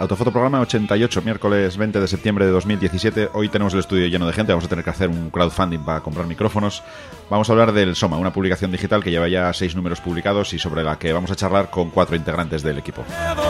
Autofoto programa 88, miércoles 20 de septiembre de 2017. Hoy tenemos el estudio lleno de gente, vamos a tener que hacer un crowdfunding para comprar micrófonos. Vamos a hablar del Soma, una publicación digital que lleva ya 6 números publicados y sobre la que vamos a charlar con 4 integrantes del equipo.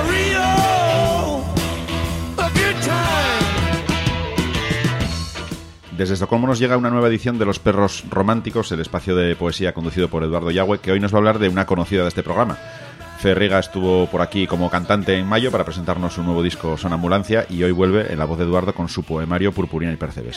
Desde Estocolmo nos llega una nueva edición de Los Perros Románticos, el espacio de poesía conducido por Eduardo Yagüe, que hoy nos va a hablar de una conocida de este programa. Fe Riga estuvo por aquí como cantante en mayo para presentarnos su nuevo disco Sonambulancia y hoy vuelve en la voz de Eduardo con su poemario Purpurina y Percebes.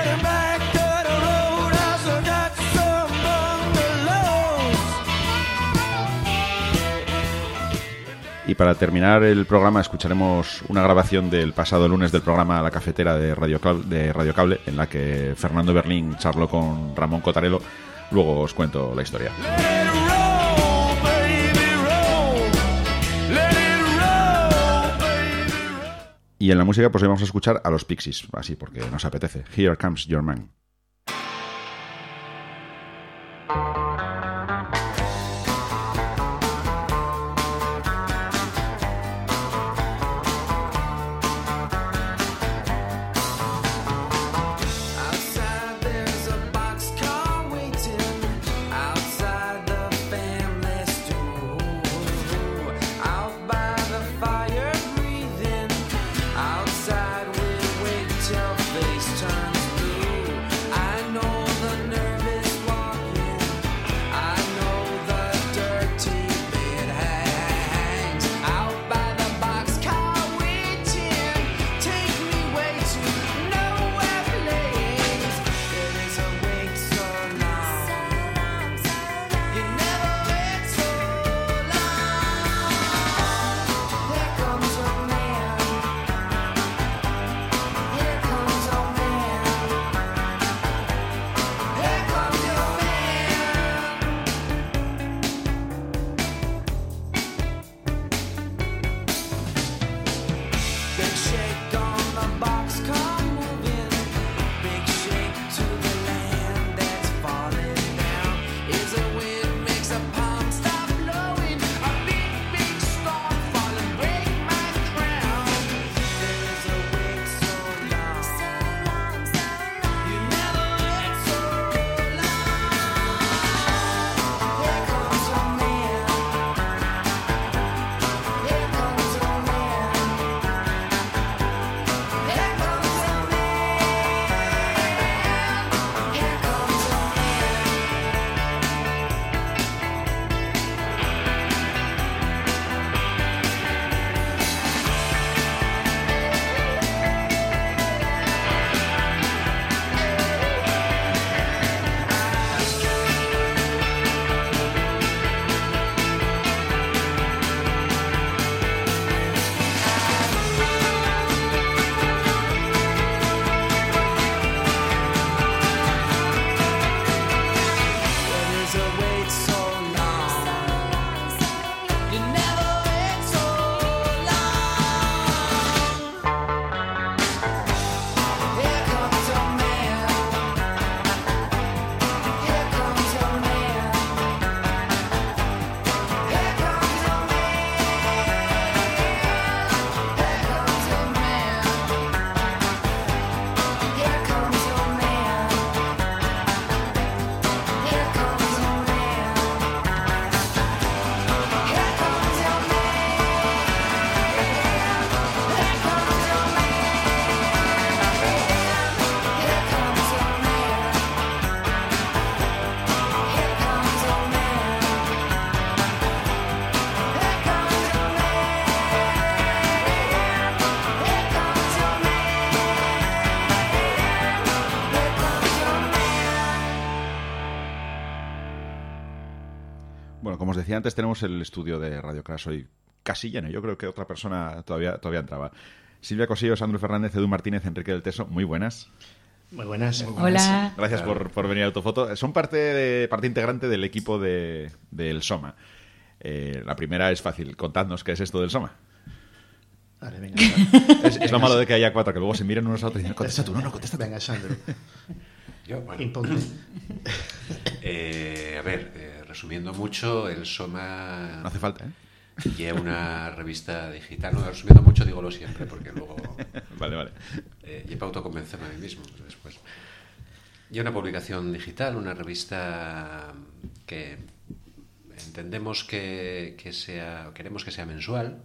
Y para terminar el programa escucharemos una grabación del pasado lunes del programa La Cafetera de Radio Cable, en la que Fernando Berlín charló con Ramón Cotarelo. Luego os cuento la historia. Y en la música pues hoy vamos a escuchar a los Pixies, así porque nos apetece. Here Comes Your Man. Bueno, como os decía antes, tenemos el estudio de Radio Crash hoy casi lleno. Yo creo que otra persona todavía entraba. Silvia Cosillo, Sandro Fernández, Edu Martínez, Enrique del Teso, muy buenas. Muy buenas. Hola. Gracias por venir a Autofoto. Son parte integrante del equipo del Soma. La primera es fácil. Contadnos qué es esto del Soma. Vale, venga. Es lo malo de que haya 4, que luego se miren unos a otros y dicen, contesta tú, no, contesta tú. Venga, Sandro. Yo, bueno. Imponte. Resumiendo mucho, el Soma... No hace falta, ¿eh? Y es una revista digital, no, resumiendo mucho, dígolo siempre, porque luego... Vale. Y para autoconvencerme a mí mismo después. Y una publicación digital, una revista que entendemos queremos que sea mensual,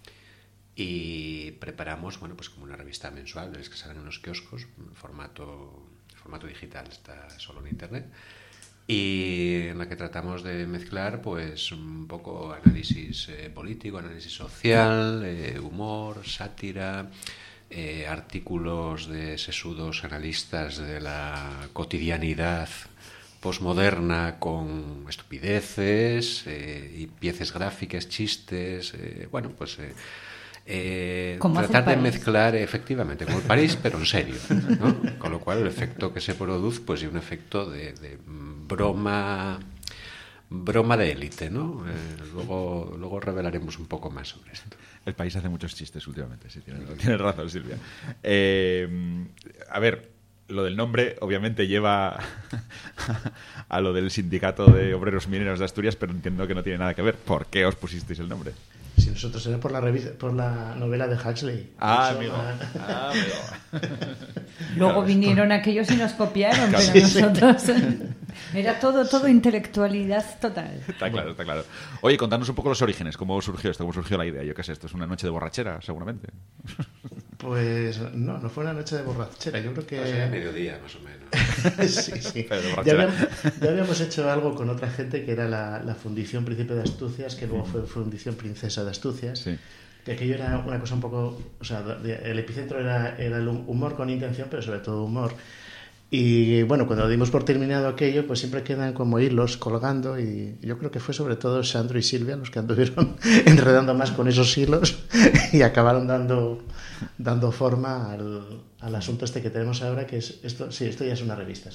y preparamos, bueno, pues como una revista mensual, de las que salen en los kioscos, en formato digital, está solo en internet, y en la que tratamos de mezclar pues un poco análisis político, análisis social, humor, sátira, artículos de sesudos analistas de la cotidianidad posmoderna con estupideces y piezas gráficas, chistes, bueno, pues tratar de mezclar efectivamente como el París, pero en serio, ¿no? Con lo cual el efecto que se produce pues es un efecto de broma de élite, ¿no? Luego revelaremos un poco más sobre esto. El País hace muchos chistes últimamente, sí, tienes razón, Silvia. A ver, lo del nombre obviamente lleva a lo del Sindicato de Obreros Mineros de Asturias, pero entiendo que no tiene nada que ver. ¿Por qué os pusisteis el nombre? Si nosotros era por la novela de Huxley. Amigo. Luego claro, vinieron aquellos y nos copiaron, claro, pero nosotros... Era todo intelectualidad total. Está claro. Oye, contadnos un poco los orígenes, cómo surgió esto, cómo surgió la idea. Yo qué sé, esto es una noche de borrachera, seguramente. Pues no fue una noche de borrachera, yo creo que... Pues era mediodía, más o menos. Sí. Pero de Ya borrachera. habíamos hecho algo con otra gente que era la Fundición Príncipe de Asturias, que luego fue Fundición Princesa de Asturias. Sí. Que aquello era una cosa un poco... O sea, el epicentro era el humor con intención, pero sobre todo humor. Y bueno, cuando dimos por terminado aquello, pues siempre quedan como hilos colgando, y yo creo que fue sobre todo Sandro y Silvia los que anduvieron enredando más con esos hilos y acabaron dando forma al asunto este que tenemos ahora, que es esto. Sí, esto ya es una revista,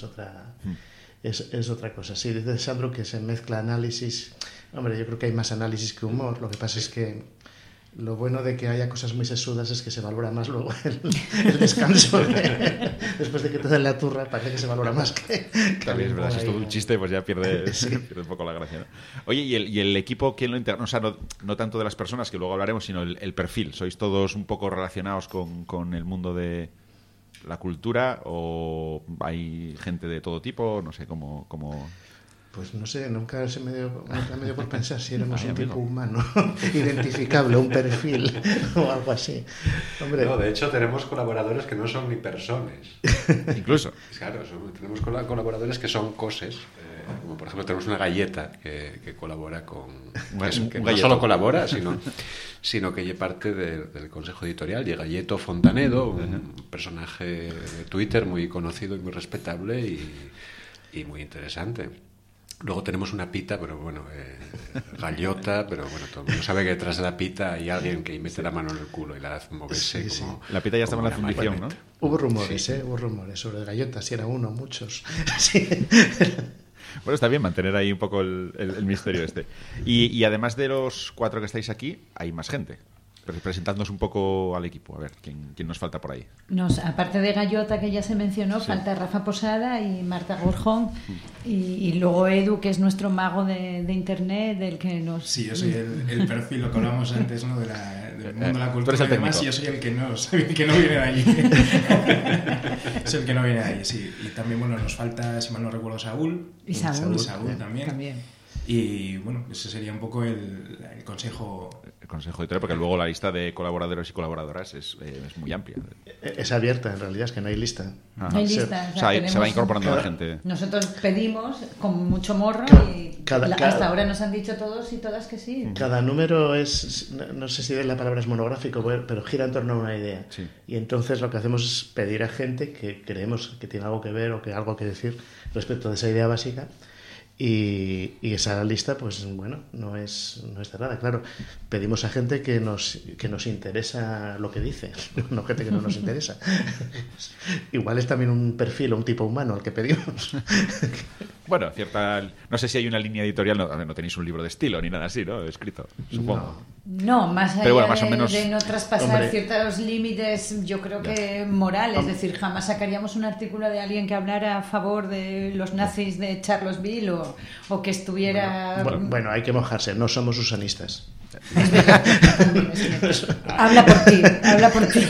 es otra cosa. Sí, dice Sandro que se mezcla análisis. Hombre, yo creo que hay más análisis que humor. Lo que pasa es que lo bueno de que haya cosas muy sesudas es que se valora más luego el descanso. Después de que te den la turra, parece que se valora más que También es verdad, si es todo un chiste, pues ya pierde un poco la gracia, ¿no? Oye, ¿y el equipo quién lo integra? O sea, no tanto de las personas, que luego hablaremos, sino el perfil. ¿Sois todos un poco relacionados con el mundo de la cultura, o hay gente de todo tipo? No sé, cómo... Pues no sé, nunca me dio por pensar si éramos un tipo humano identificable, un perfil o algo así. Hombre. No, de hecho tenemos colaboradores que no son ni personas. Incluso. Claro, tenemos colaboradores que son cosas. Como por ejemplo tenemos una galleta que colabora con... que no solo colabora, sino que es parte del consejo editorial. Y Galleto Fontanedo, un personaje de Twitter muy conocido y muy respetable y muy interesante. Luego tenemos una pita, pero bueno, gallota, pero bueno, todo el mundo sabe que detrás de la pita hay alguien que mete la mano en el culo y la hace moverse. Sí, como, la pita ya estaba en la fundición, ¿no? Hubo rumores, hubo rumores sobre Gallota, si era uno, muchos. Sí. Bueno, está bien mantener ahí un poco el misterio este. Y además de los 4 que estáis aquí, hay más gente. Presentadnos un poco al equipo, a ver, ¿quién nos falta por ahí? Aparte de Gallota, que ya se mencionó, sí, falta Rafa Posada y Marta Gorjón, y luego Edu, que es nuestro mago de internet, del que nos... Sí, yo soy el perfil, lo que hablábamos antes, ¿no? del mundo de la cultura y demás, y yo soy el que no viene de allí. Soy el que no viene de allí, sí. Y también, bueno, nos falta, si mal no recuerdo, Saúl. Y Saúl también. Y bueno, ese sería un poco el consejo... El consejo editorial, porque luego la lista de colaboradores y colaboradoras es muy amplia. Es abierta, en realidad, es que no hay lista. No hay lista. O sea, se va incorporando la gente. Nosotros pedimos con mucho morro y hasta ahora nos han dicho todos y todas que sí. Cada número es, no sé si la palabra es monográfico, pero gira en torno a una idea. Sí. Y entonces lo que hacemos es pedir a gente que creemos que tiene algo que ver o que algo que decir respecto de esa idea básica. Y esa lista, pues bueno, no es cerrada, claro. Pedimos a gente que nos interesa lo que dice, no gente que no nos interesa. Igual es también un perfil o un tipo humano al que pedimos. Bueno, no sé si hay una línea editorial, no tenéis un libro de estilo ni nada así, ¿no? Escrito, supongo. No, más allá, pero bueno, más o menos... de no traspasar ciertos límites, yo creo que morales. Es decir, jamás sacaríamos un artículo de alguien que hablara a favor de los nazis de Charlottesville o que estuviera... Bueno, hay que mojarse, no somos usanistas. Es verdad. Habla por ti.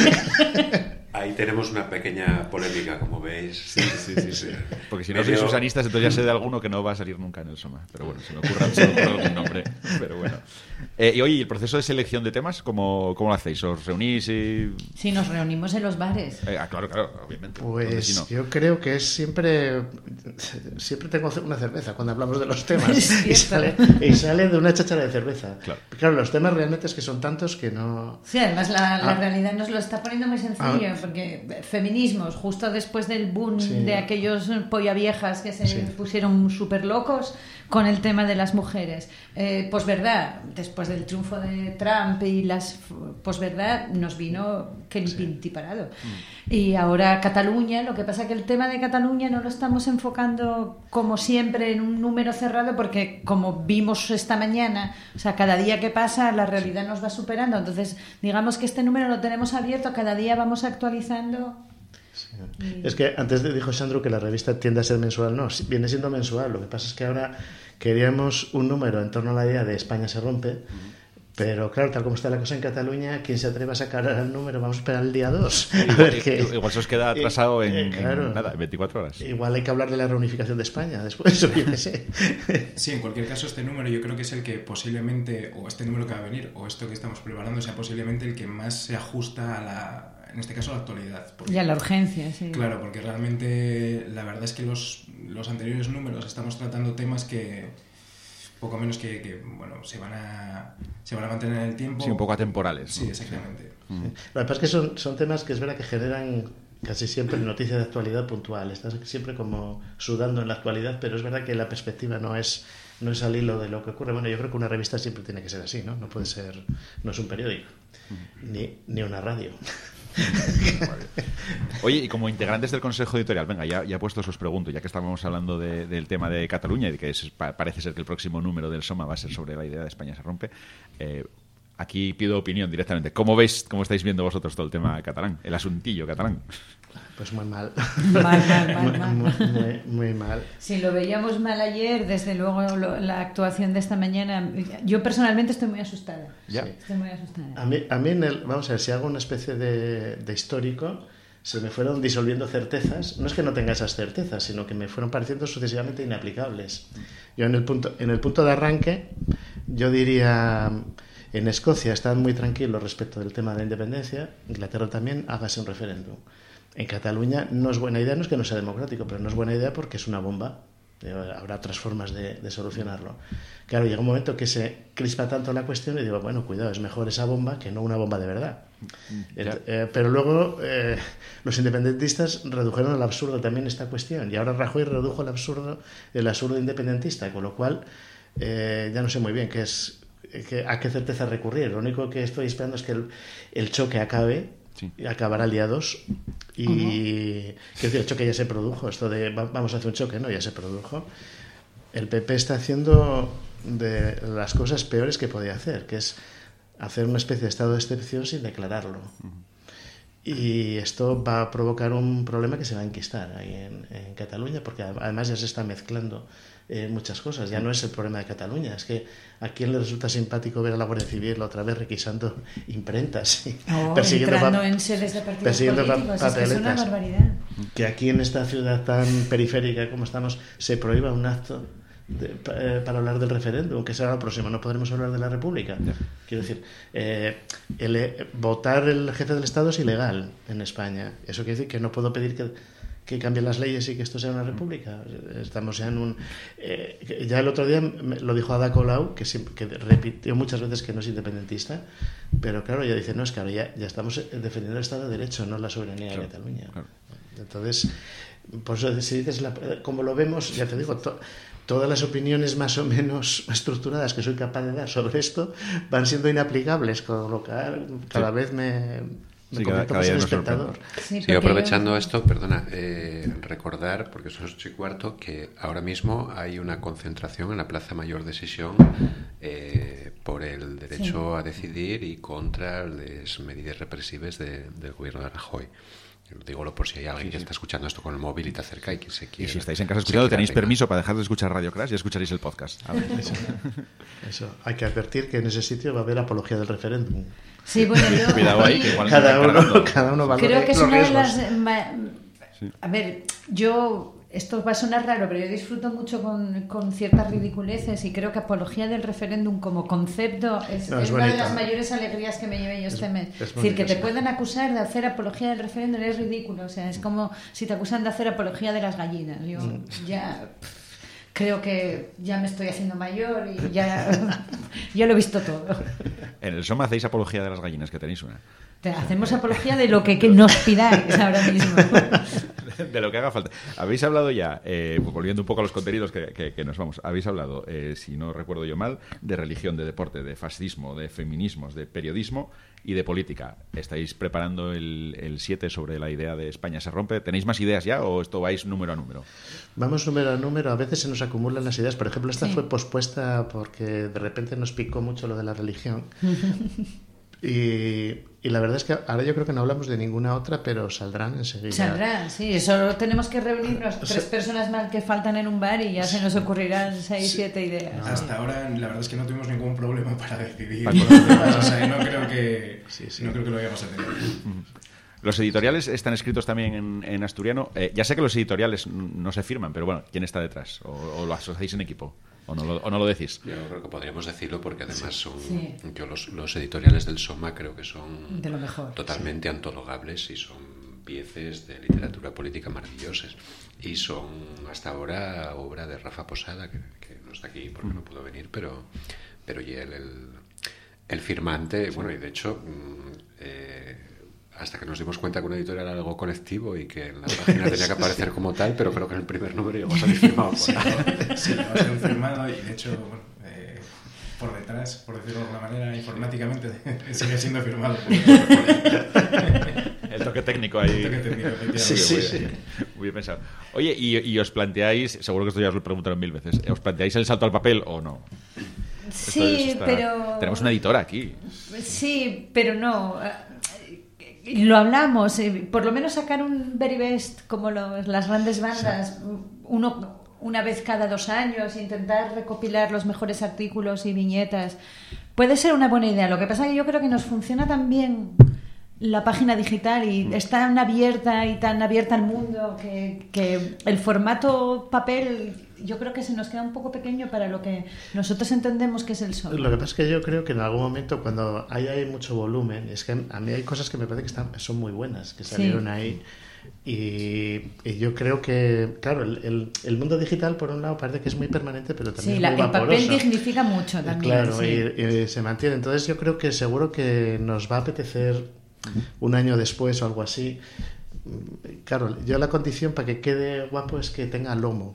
Ahí tenemos una pequeña polémica, como veis. Sí. Porque si no sois susanistas, entonces ya sé de alguno que no va a salir nunca en el Soma. Pero bueno, se me ocurre algún nombre. Pero bueno. Y oye, ¿el proceso de selección de temas cómo lo hacéis? ¿Os reunís y...? Sí, nos reunimos en los bares. Claro, obviamente. Pues si no? yo creo que es siempre tengo una cerveza cuando hablamos de los temas y sale de una cháchara de cerveza. Claro, los temas realmente es que son tantos que no... Sí, además la realidad nos lo está poniendo muy sencillo, porque feminismos, justo después del boom de aquellos polla viejas que se pusieron súper locos con el tema de las mujeres. Posverdad, después del triunfo de Trump y las posverdad, nos vino que ni pinti parado. Y ahora Cataluña, lo que pasa que el tema de Cataluña no lo estamos enfocando como siempre en un número cerrado, porque como vimos esta mañana, o sea, cada día que pasa la realidad nos va superando. Entonces, digamos que este número lo tenemos abierto, cada día vamos actualizando. Sí. Es que antes dijo Sandro que la revista tiende a ser mensual. No, viene siendo mensual. Lo que pasa es que ahora queríamos un número en torno a la idea de España se rompe, pero claro, tal como está la cosa en Cataluña, ¿quién se atreve a sacar el número? Vamos a esperar el día 2. Igual se os queda atrasado en 24 horas. Igual hay que hablar de la reunificación de España después, yo qué sé. Sí, en cualquier caso, este número yo creo que es el que posiblemente, o este número que va a venir, o esto que estamos preparando, sea posiblemente el que más se ajusta a la... En este caso, la actualidad. Y a la urgencia, sí. Claro, porque realmente la verdad es que los anteriores números estamos tratando temas que poco menos que bueno, se van a mantener en el tiempo. Sí, un poco atemporales. Sí, exactamente. Lo que pasa es que son temas que es verdad que generan casi siempre noticias de actualidad puntual. Estás siempre como sudando en la actualidad, pero es verdad que la perspectiva no es al hilo de lo que ocurre. Bueno, yo creo que una revista siempre tiene que ser así, ¿no? No puede ser, no es un periódico, ni una radio. Oye, y como integrantes del Consejo Editorial, venga, ya puestos os pregunto, ya que estábamos hablando del tema de Cataluña y de que parece ser que el próximo número del Soma va a ser sobre la idea de España se rompe, aquí pido opinión directamente. ¿Cómo estáis viendo vosotros todo el tema catalán, el asuntillo catalán? Pues muy mal. Mal. Muy mal. Si lo veíamos mal ayer, desde luego la actuación de esta mañana, yo personalmente estoy muy asustada. ¿Ya? Sí, estoy muy asustada. A mí vamos a ver, si hago una especie de histórico, se me fueron disolviendo certezas. No es que no tenga esas certezas, sino que me fueron pareciendo sucesivamente inaplicables. Yo en el punto de arranque, yo diría... En Escocia están muy tranquilos respecto del tema de la independencia. Inglaterra también, hágase un referéndum. En Cataluña no es buena idea, no es que no sea democrático, pero no es buena idea porque es una bomba. Habrá otras formas de solucionarlo. Claro, llega un momento que se crispa tanto la cuestión y digo, bueno, cuidado, es mejor esa bomba que no una bomba de verdad. Pero luego los independentistas redujeron al absurdo también esta cuestión, y ahora Rajoy redujo el absurdo independentista, con lo cual ya no sé muy bien a qué certeza recurrir. Lo único que estoy esperando es que el choque acabe. Sí. Acabará el día 2 y quiero decir, el choque ya se produjo, esto de vamos a hacer un choque, no, ya se produjo. El PP está haciendo de las cosas peores que podía hacer, que es hacer una especie de estado de excepción sin declararlo. Y esto va a provocar un problema que se va a enquistar ahí en Cataluña, porque además ya se está mezclando muchas cosas. Ya no es el problema de Cataluña, es que a quién le resulta simpático ver a la Guardia Civil otra vez requisando imprentas y entrando en sedes de partidos políticos. Es que es una barbaridad. Que aquí en esta ciudad tan periférica como estamos se prohíba un acto para hablar del referéndum, que será lo próximo. No podremos hablar de la República. Quiero decir, votar el jefe del Estado es ilegal en España. Eso quiere decir que no puedo pedir que cambien las leyes y que esto sea una república. Estamos ya en un... ya el otro día lo dijo Ada Colau, que repitió muchas veces que no es independentista, pero claro, ella dice, no, es que ahora ya estamos defendiendo el Estado de Derecho, no la soberanía de Cataluña. Claro. Entonces, por eso si dices, como lo vemos, ya te digo, todas las opiniones más o menos estructuradas que soy capaz de dar sobre esto van siendo inaplicables, con lo que cada vez me cada día espectador. Sí, aprovechando esto, perdona, recordar, porque son 8:15, que ahora mismo hay una concentración en la Plaza Mayor de Sisión por el derecho a decidir y contra las medidas represivas del gobierno de Rajoy. Dígolo por si hay alguien que está escuchando esto con el móvil y te acerca y que se quiere. Y si estáis en casa escuchando, tenéis permiso para dejar de escuchar Radio Crash y escucharéis el podcast. Eso. Hay que advertir que en ese sitio va a haber apología del referéndum. Sí, bueno, yo... Cuidado ahí, que igual cada uno valora creo que es los una de riesgos. las... A ver, yo... Esto va a sonar raro, pero yo disfruto mucho con ciertas ridiculeces y creo que apología del referéndum como concepto es una de las mayores alegrías que me llevé yo este mes. Es decir, que te puedan acusar de hacer apología del referéndum es ridículo. O sea, es como si te acusan de hacer apología de las gallinas. Yo ya... Creo que ya me estoy haciendo mayor y ya lo he visto todo. En el SOMA hacéis apología de las gallinas, que tenéis una. Hacemos apología de lo que nos pidáis ahora mismo. De lo que haga falta. Habéis hablado ya, volviendo un poco a los contenidos que nos vamos, habéis hablado, si no recuerdo yo mal, de religión, de deporte, de fascismo, de feminismos, de periodismo y de política. ¿Estáis preparando el 7 sobre la idea de España se rompe? ¿Tenéis más ideas ya o esto vais número a número? Vamos número a número. A veces se nos acumulan las ideas. Por ejemplo, esta fue pospuesta porque de repente nos picó mucho lo de la religión. Y la verdad es que ahora yo creo que no hablamos de ninguna otra, pero saldrán enseguida. Saldrán, sí. Solo tenemos que reunirnos 3 personas más que faltan en un bar y ya se nos ocurrirán 6, 7 ideas. Hasta ahora la verdad es que no tuvimos ningún problema para decidir. O sea, no creo que lo vayamos a tener. Los editoriales están escritos también en asturiano. Ya sé que los editoriales no se firman, pero bueno, ¿quién está detrás? ¿O lo hacéis en equipo? ¿O no lo decís? Yo creo que podríamos decirlo porque además son... Yo los editoriales del SOMA creo que son de lo mejor, totalmente antologables y son piezas de literatura política maravillosas. Y son hasta ahora obra de Rafa Posada, que no está aquí porque no pudo venir, pero y el firmante, bueno, y de hecho... hasta que nos dimos cuenta que una editorial era algo colectivo y que en la página tenía que aparecer como tal, pero creo que en el primer número llegó a salir firmado. Sí, va a ser firmado y de hecho, bueno, por detrás, por decirlo de alguna manera, informáticamente sigue siendo firmado. El toque técnico ahí. El toque técnico, sí. Muy bien pensado. Oye, y os planteáis, seguro que esto ya os lo preguntaron 1000 veces, ¿os planteáis el salto al papel o no? Sí, pero... Tenemos una editora aquí. Sí, pero no... Lo hablamos, por lo menos sacar un Very Best como las grandes bandas, una vez cada 2 años, intentar recopilar los mejores artículos y viñetas, puede ser una buena idea. Lo que pasa es que yo creo que nos funciona tan bien la página digital y está tan abierta al mundo que el formato papel yo creo que se nos queda un poco pequeño para lo que nosotros entendemos que es el SOMA. Lo que pasa es que yo creo que en algún momento cuando hay mucho volumen, es que a mí hay cosas que me parece que son muy buenas, que salieron ahí. Y yo creo que, claro, el mundo digital por un lado parece que es muy permanente, pero también es muy vaporoso. El papel dignifica mucho también. Claro, y se mantiene. Entonces yo creo que seguro que nos va a apetecer un año después o algo así. Claro, yo la condición para que quede guapo es que tenga lomo.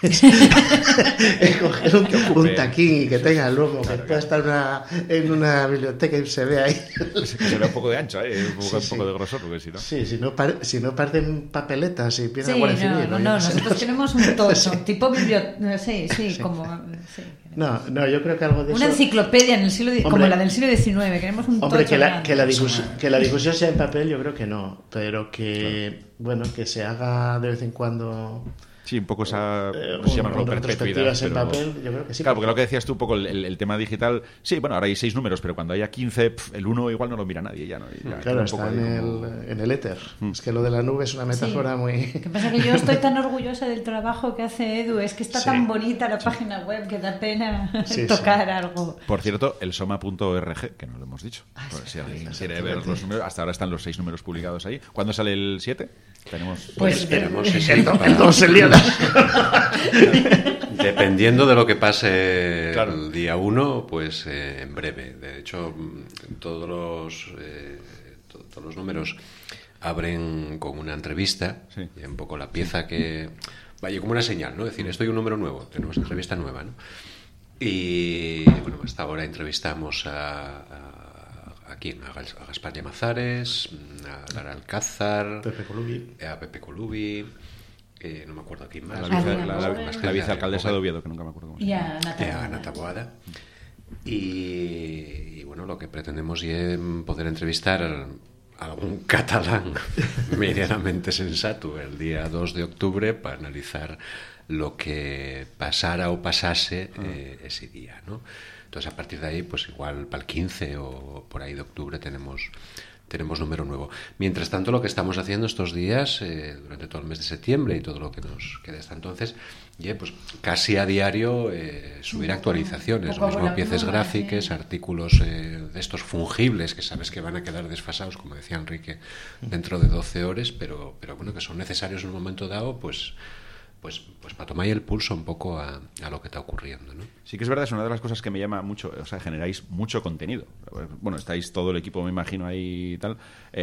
Coger un taquín y que tenga lomo, que pueda estar en una biblioteca y se vea ahí. Que se vea un poco de ancho, un poco de grosor, porque si no... Sí, si no parten papeletas y empieza a Guardia Civil. No, nosotros tenemos un tocho, tipo biblioteca, como... Sí. No, yo creo que algo de una eso... enciclopedia en el siglo como la del siglo XIX, queremos un tocho que la discusión sea en papel, yo creo que no, pero que, bueno, que se haga de vez en cuando... Sí, un poco esa perpetuidad. En papel, yo creo que sí. Claro, porque lo que decías tú, un poco el tema digital. Sí, bueno, ahora hay 6 números, pero cuando haya 15, el 1 igual no lo mira nadie. Ya, ¿no? Claro, está en el éter. Es que lo de la nube es una metáfora muy... Lo que pasa es que yo estoy tan orgullosa del trabajo que hace Edu. Es que está tan bonita la página web que da pena tocar algo. Por cierto, el soma.org, que no lo hemos dicho. Si alguien quiere ver los números, hasta ahora están los 6 números publicados ahí. ¿Cuándo sale el 7? Pues esperemos dependiendo de lo que pase el día 1, pues en breve. De hecho, todos los números abren con una entrevista, y un poco la pieza que vaya como una señal, ¿no? Es decir, esto hay un número nuevo, tenemos entrevista nueva, ¿no? Y bueno, hasta ahora entrevistamos a Gaspar Llamazares, a Lara Alcázar, a Pepe Colubi, no me acuerdo a quién más. La vicealcaldesa de Oviedo, que nunca me acuerdo cómo se llama. Y a Ana Taboada. Y bueno, lo que pretendemos es poder entrevistar algún catalán medianamente sensato el día 2 de octubre para analizar lo que pasara o pasase ese día, ¿no? Entonces, a partir de ahí, pues igual para el 15 o por ahí de octubre tenemos número nuevo. Mientras tanto, lo que estamos haciendo estos días, durante todo el mes de septiembre y todo lo que nos queda hasta entonces, pues casi a diario subir actualizaciones, lo mismo piezas gráficas, artículos de estos fungibles que sabes que van a quedar desfasados, como decía Enrique, dentro de 12 horas, pero bueno, que son necesarios en un momento dado, pues para tomar el pulso un poco a lo que está ocurriendo, ¿no? Sí que es verdad, es una de las cosas que me llama mucho, o sea, generáis mucho contenido. Bueno, estáis todo el equipo, me imagino, ahí y tal.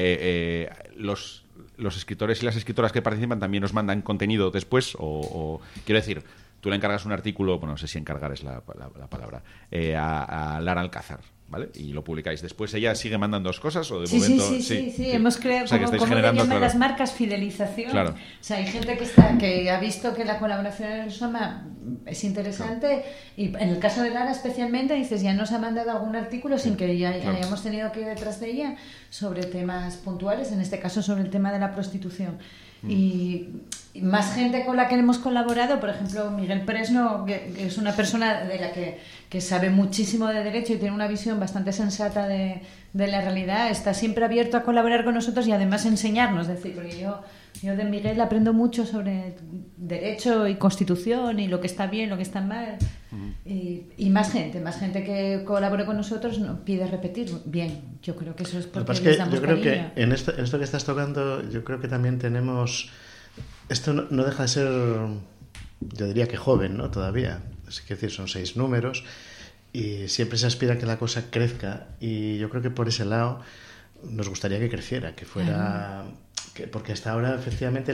Los escritores y las escritoras que participan también os mandan contenido después, o quiero decir, tú le encargas un artículo, bueno, no sé si encargar es la palabra, a Lara Alcázar, ¿vale? Y lo publicáis. Después ella sigue mandando cosas o de momento... Sí. Hemos creado, o sea, como le llaman las marcas, fidelización. Claro. O sea, hay gente que ha visto que la colaboración en el Soma es interesante, claro. Y en el caso de Lara especialmente, dices, ya nos ha mandado algún artículo sin que ya hayamos tenido que ir detrás de ella sobre temas puntuales, en este caso sobre el tema de la prostitución. Y más gente con la que hemos colaborado, por ejemplo Miguel Presno, que es una persona de la que sabe muchísimo de derecho y tiene una visión bastante sensata de la realidad, está siempre abierto a colaborar con nosotros y además enseñarnos. Es decir, porque yo de Miguel aprendo mucho sobre derecho y constitución y lo que está bien, lo que está mal. Y más gente que colabore con nosotros nos pide repetir. Bien, yo creo que eso es porque les damos yo creo cariño. Que en esto que estás tocando, yo creo que también tenemos... Esto no deja de ser, yo diría que joven, ¿no? Todavía. Es decir, son 6 números y siempre se aspira a que la cosa crezca, y yo creo que por ese lado nos gustaría que creciera, que fuera... porque hasta ahora, efectivamente,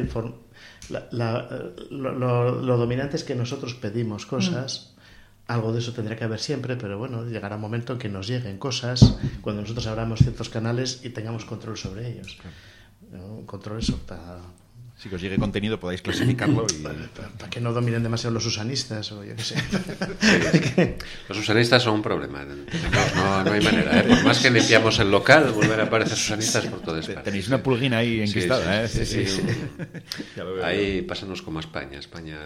lo dominante es que nosotros pedimos cosas. Algo de eso tendría que haber siempre, pero bueno, llegará un momento en que nos lleguen cosas cuando nosotros abramos ciertos canales y tengamos control sobre ellos. ¿No? Control eso para... Si que os llegue contenido podáis clasificarlo y... para que no dominen demasiado los usanistas o yo qué sé. Sí. Los usanistas son un problema. No hay manera, ¿eh? Por más que limpiamos el local, volver a aparecer usanistas por todo España. Tenéis una pulguina ahí enquistada, sí, ¿eh? Sí. Ahí pásanos como a España.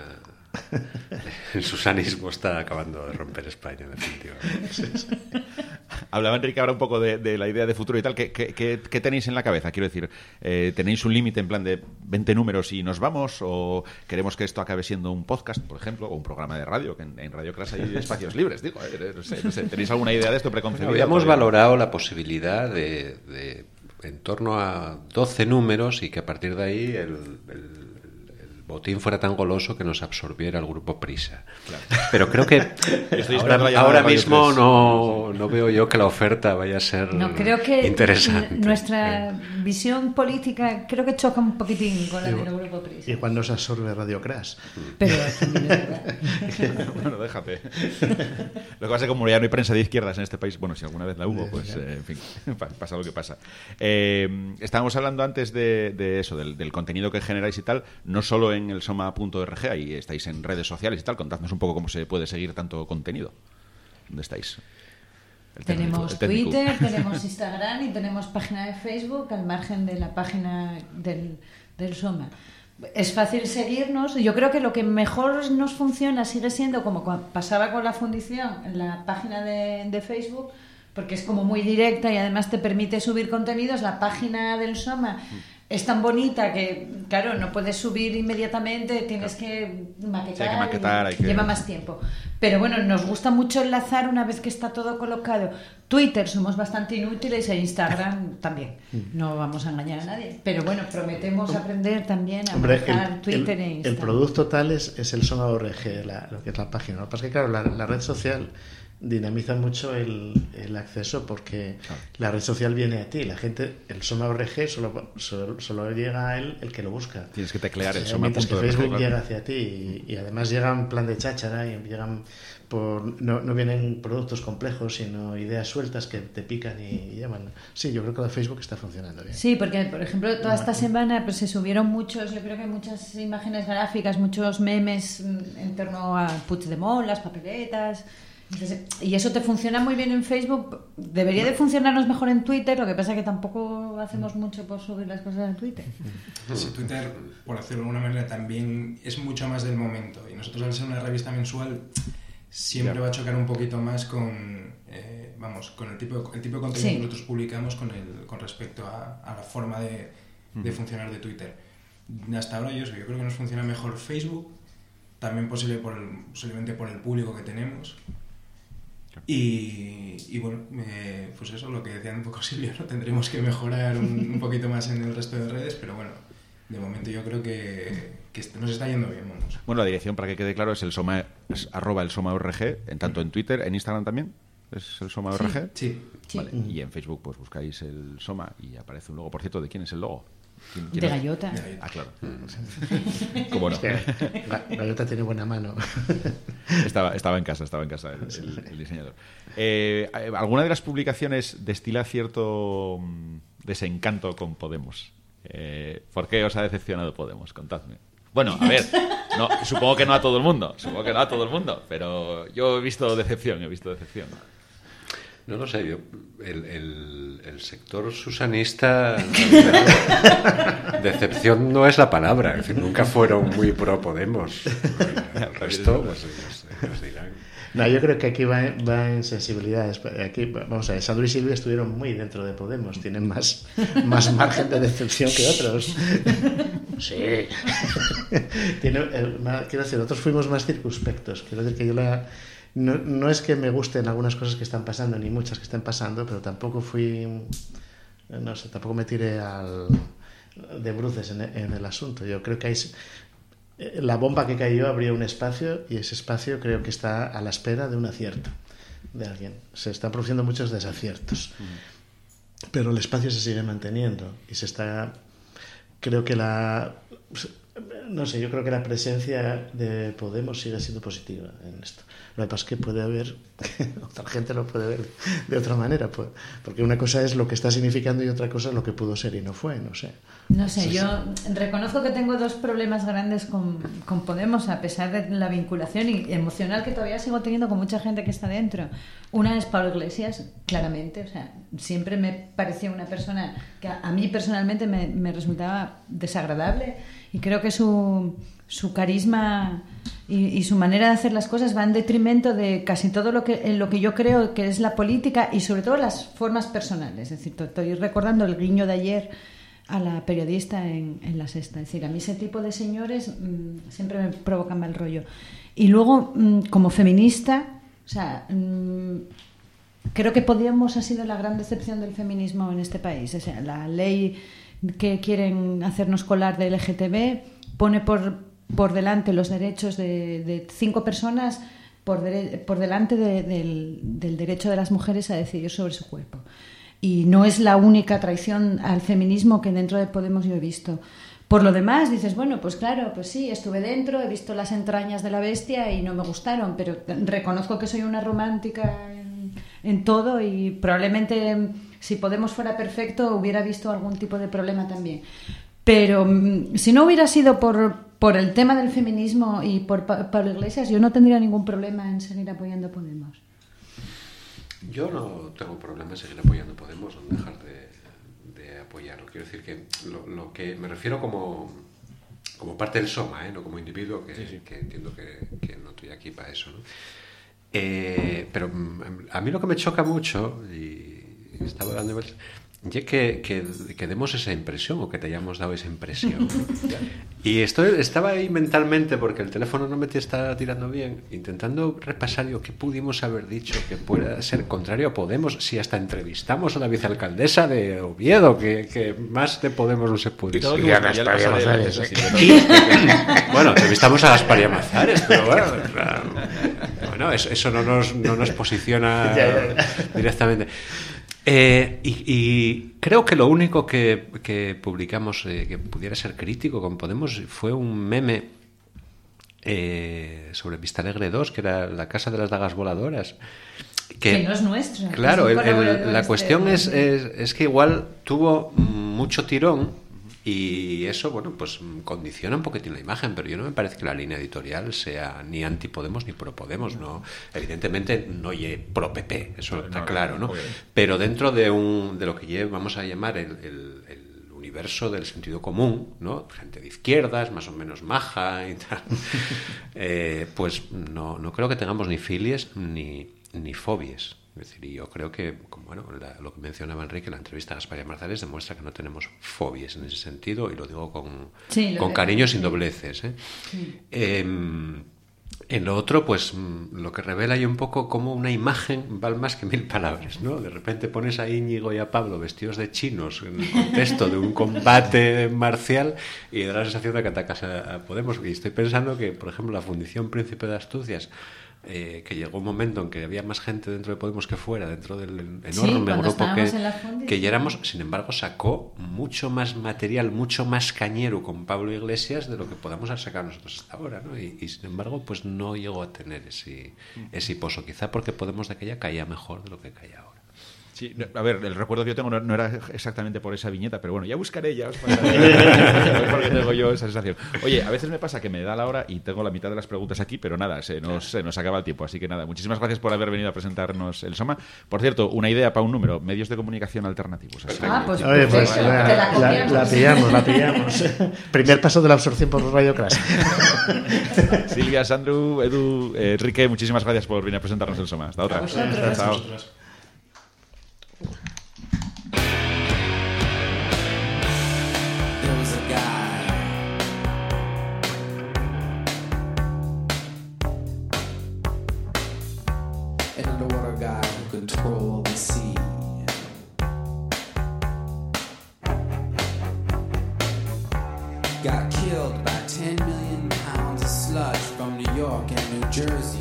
El susanismo está acabando de romper España, definitivamente. Hablaba Enrique ahora un poco de la idea de futuro y tal. ¿Qué tenéis en la cabeza? Quiero decir, ¿tenéis un límite en plan de 20 números y nos vamos? ¿O queremos que esto acabe siendo un podcast, por ejemplo, o un programa de radio? Que en Radio Crash hay espacios libres, digo. No sé. ¿Tenéis alguna idea de esto preconcebida? Habíamos valorado la posibilidad de en torno a 12 números y que a partir de ahí el botín fuera tan goloso que nos absorbiera el grupo Prisa. Claro. Pero creo que ahora mismo no veo yo que la oferta vaya a ser creo que interesante. Nuestra visión política creo que choca un poquitín con la del grupo Prisa. Y cuando se absorbe Radio Crash. Pero también es verdad. Bueno, déjate. Lo que pasa es que como ya no hay prensa de izquierdas en este país, bueno, si alguna vez la hubo, pues en fin, pasa lo que pasa. Estábamos hablando antes de eso, del contenido que generáis y tal, no solo en el soma.org, ahí estáis en redes sociales y tal. Contadnos un poco cómo se puede seguir tanto contenido. ¿Dónde estáis? Tenemos Twitter, tenemos Instagram y tenemos página de Facebook al margen de la página del Soma. Es fácil seguirnos. Yo creo que lo que mejor nos funciona sigue siendo, como pasaba con la fundición, la página de Facebook, porque es como muy directa y además te permite subir contenidos. La página del Soma es tan bonita que, claro, no puedes subir inmediatamente, tienes que maquetar, lleva más tiempo. Pero bueno, nos gusta mucho enlazar una vez que está todo colocado. Twitter somos bastante inútiles e Instagram también. No vamos a engañar a nadie. Pero bueno, prometemos aprender también a manejar Twitter e Instagram. El producto tal es el Soma.org, lo que es la página. Lo que pasa es que, claro, la red social dinamiza mucho el acceso, porque la red social viene a ti. La gente, el Soma.org solo llega a él el que lo busca. Tienes que teclear el Soma.org. Mientras que Facebook llega hacia ti y además llega en plan de cháchara y llegan no vienen productos complejos, sino ideas sueltas que te pican y llaman. Sí, yo creo que Facebook está funcionando bien. Sí, porque por ejemplo toda esta semana pues se subieron muchas imágenes gráficas, muchos memes en torno a Puigdemont, las papeletas. Y eso te funciona muy bien en Facebook. Debería de funcionarnos mejor en Twitter, lo que pasa es que tampoco hacemos mucho por subir las cosas en Twitter. Sí, Twitter, por decirlo de alguna manera, también es mucho más del momento. Y nosotros, al ser una revista mensual, siempre va a chocar un poquito más con el tipo de contenido que nosotros publicamos con respecto a la forma de funcionar de Twitter. Hasta ahora yo creo que nos funciona mejor Facebook, también posiblemente por el público que tenemos. Y bueno, pues eso, lo que decía un poco Silvia, ¿no? Tendremos que mejorar un poquito más en el resto de redes, pero bueno, de momento yo creo que nos está yendo bien, vamos. Bueno, la dirección, para que quede claro, es @elsomaorg, tanto en Twitter, en Instagram también. ¿Es el SOMA.org? Sí. Vale. Y en Facebook pues buscáis el SOMA y aparece un logo. Por cierto, ¿de quién es el logo? De Gallota. Ah, claro. ¿Cómo no? Gallota tiene buena mano. Estaba en casa el diseñador. ¿Alguna de las publicaciones destila cierto desencanto con Podemos? ¿Por qué os ha decepcionado Podemos? Contadme. Bueno, a ver, supongo que no a todo el mundo, pero yo he visto decepción. No lo sé, el sector susanista, decepción no es la palabra, es decir, nunca fueron muy pro Podemos. El resto, pues ellos dirán. No, yo creo que aquí va en sensibilidades. Aquí, vamos a ver, Sandro y Silvia estuvieron muy dentro de Podemos, tienen más margen de decepción que otros. Sí. Quiero decir, otros fuimos más circunspectos. Quiero decir que yo no es que me gusten algunas cosas que están pasando, ni muchas que estén pasando, pero tampoco tampoco me tiré de bruces en el asunto. Yo creo que la bomba que cayó abrió un espacio y ese espacio creo que está a la espera de un acierto de alguien. Se están produciendo muchos desaciertos, pero el espacio se sigue manteniendo y creo que yo creo que la presencia de Podemos sigue siendo positiva en esto. Lo que pasa es que puede haber, otra gente lo puede ver de otra manera, porque una cosa es lo que está significando y otra cosa es lo que pudo ser y no fue, no sé. No sé, yo reconozco que tengo dos problemas grandes con Podemos, a pesar de la vinculación emocional que todavía sigo teniendo con mucha gente que está dentro. Una es Pablo Iglesias, claramente, o sea, siempre me parecía una persona que a mí personalmente me resultaba desagradable, y creo que su carisma y su manera de hacer las cosas va en detrimento de casi todo en lo que yo creo que es la política y sobre todo las formas personales. Es decir, estoy recordando el guiño de ayer a la periodista en La Sexta. Es decir, a mí ese tipo de señores siempre me provocan mal rollo. Y luego, como feminista, o sea, creo que Podemos ha sido la gran decepción del feminismo en este país. O sea, la ley que quieren hacernos colar de LGTB pone por delante los derechos de 5 personas por delante del derecho de las mujeres a decidir sobre su cuerpo. Y no es la única traición al feminismo que dentro de Podemos yo he visto. Por lo demás, dices, bueno, pues claro, pues sí, estuve dentro, he visto las entrañas de la bestia y no me gustaron, pero reconozco que soy una romántica en todo y probablemente si Podemos fuera perfecto hubiera visto algún tipo de problema también. Pero si no hubiera sido por el tema del feminismo y por Pablo Iglesias, yo no tendría ningún problema en seguir apoyando a Podemos. Yo no tengo problema en seguir apoyando a Podemos o dejar de apoyarlo. Quiero decir que lo que me refiero como parte del SOMA, no como individuo, que entiendo que no estoy aquí para eso, ¿no? Pero a mí lo que me choca mucho, y estaba hablando de y que demos esa impresión o que te hayamos dado esa impresión. Y estaba ahí mentalmente, porque el teléfono no me está tirando bien, intentando repasar qué pudimos haber dicho que pueda ser contrario a Podemos, si hasta entrevistamos a la vicealcaldesa de Oviedo, que más de Podemos no se puede decir. Y a Gaspar Llamazares. Bueno, entrevistamos a Gaspar Llamazares, pero bueno, eso no nos posiciona directamente. Y creo que lo único que publicamos que pudiera ser crítico con Podemos fue un meme sobre Vistalegre 2, que era la casa de las dagas voladoras. Que no es nuestra. Claro, la cuestión es que igual tuvo mucho tirón Y eso, bueno, pues condiciona un poquitín la imagen, pero yo no me parece que la línea editorial sea ni anti-Podemos ni pro-Podemos, ¿no? Evidentemente no es pro-PP, eso está claro, ¿no? Pero dentro de lo que vamos a llamar el universo del sentido común, ¿no? Gente de izquierdas, más o menos maja y tal, pues no creo que tengamos ni filies ni fobies. Es decir, y yo creo que, bueno, lo que mencionaba Enrique, la entrevista a Gaspar Marzales demuestra que no tenemos fobies en ese sentido, y lo digo con cariño, sin dobleces, ¿eh? Sí. En lo otro, pues lo que revela ahí un poco como una imagen vale más que 1000 palabras, ¿no? De repente pones a Íñigo y a Pablo vestidos de chinos en el contexto de un combate marcial y da la sensación de que atacas a Podemos. Y estoy pensando que, por ejemplo, la Fundición Príncipe de Asturias, que llegó un momento en que había más gente dentro de Podemos que fuera, dentro del enorme grupo que ya éramos, sin embargo, sacó mucho más material, mucho más cañero con Pablo Iglesias de lo que podamos haber sacado nosotros hasta ahora, ¿no? Y sin embargo, pues no llegó a tener ese pozo, quizá porque Podemos de aquella caía mejor de lo que caía ahora. Sí, a ver, el recuerdo que yo tengo no era exactamente por esa viñeta, pero bueno, ya buscaré, ya os pasaré, porque tengo yo esa sensación. Oye, a veces me pasa que me da la hora y tengo la mitad de las preguntas aquí, pero nada, se nos acaba el tiempo, así que nada, muchísimas gracias por haber venido a presentarnos el SOMA. Por cierto, una idea para un número, medios de comunicación alternativos. Pues la pillamos. Primer paso de la absorción por Radio Crash. Silvia, Sandru, Edu, Enrique, muchísimas gracias por venir a presentarnos el SOMA. Hasta otra. Chao. Control the sea. Got killed by 10 million pounds of sludge from New York and New Jersey.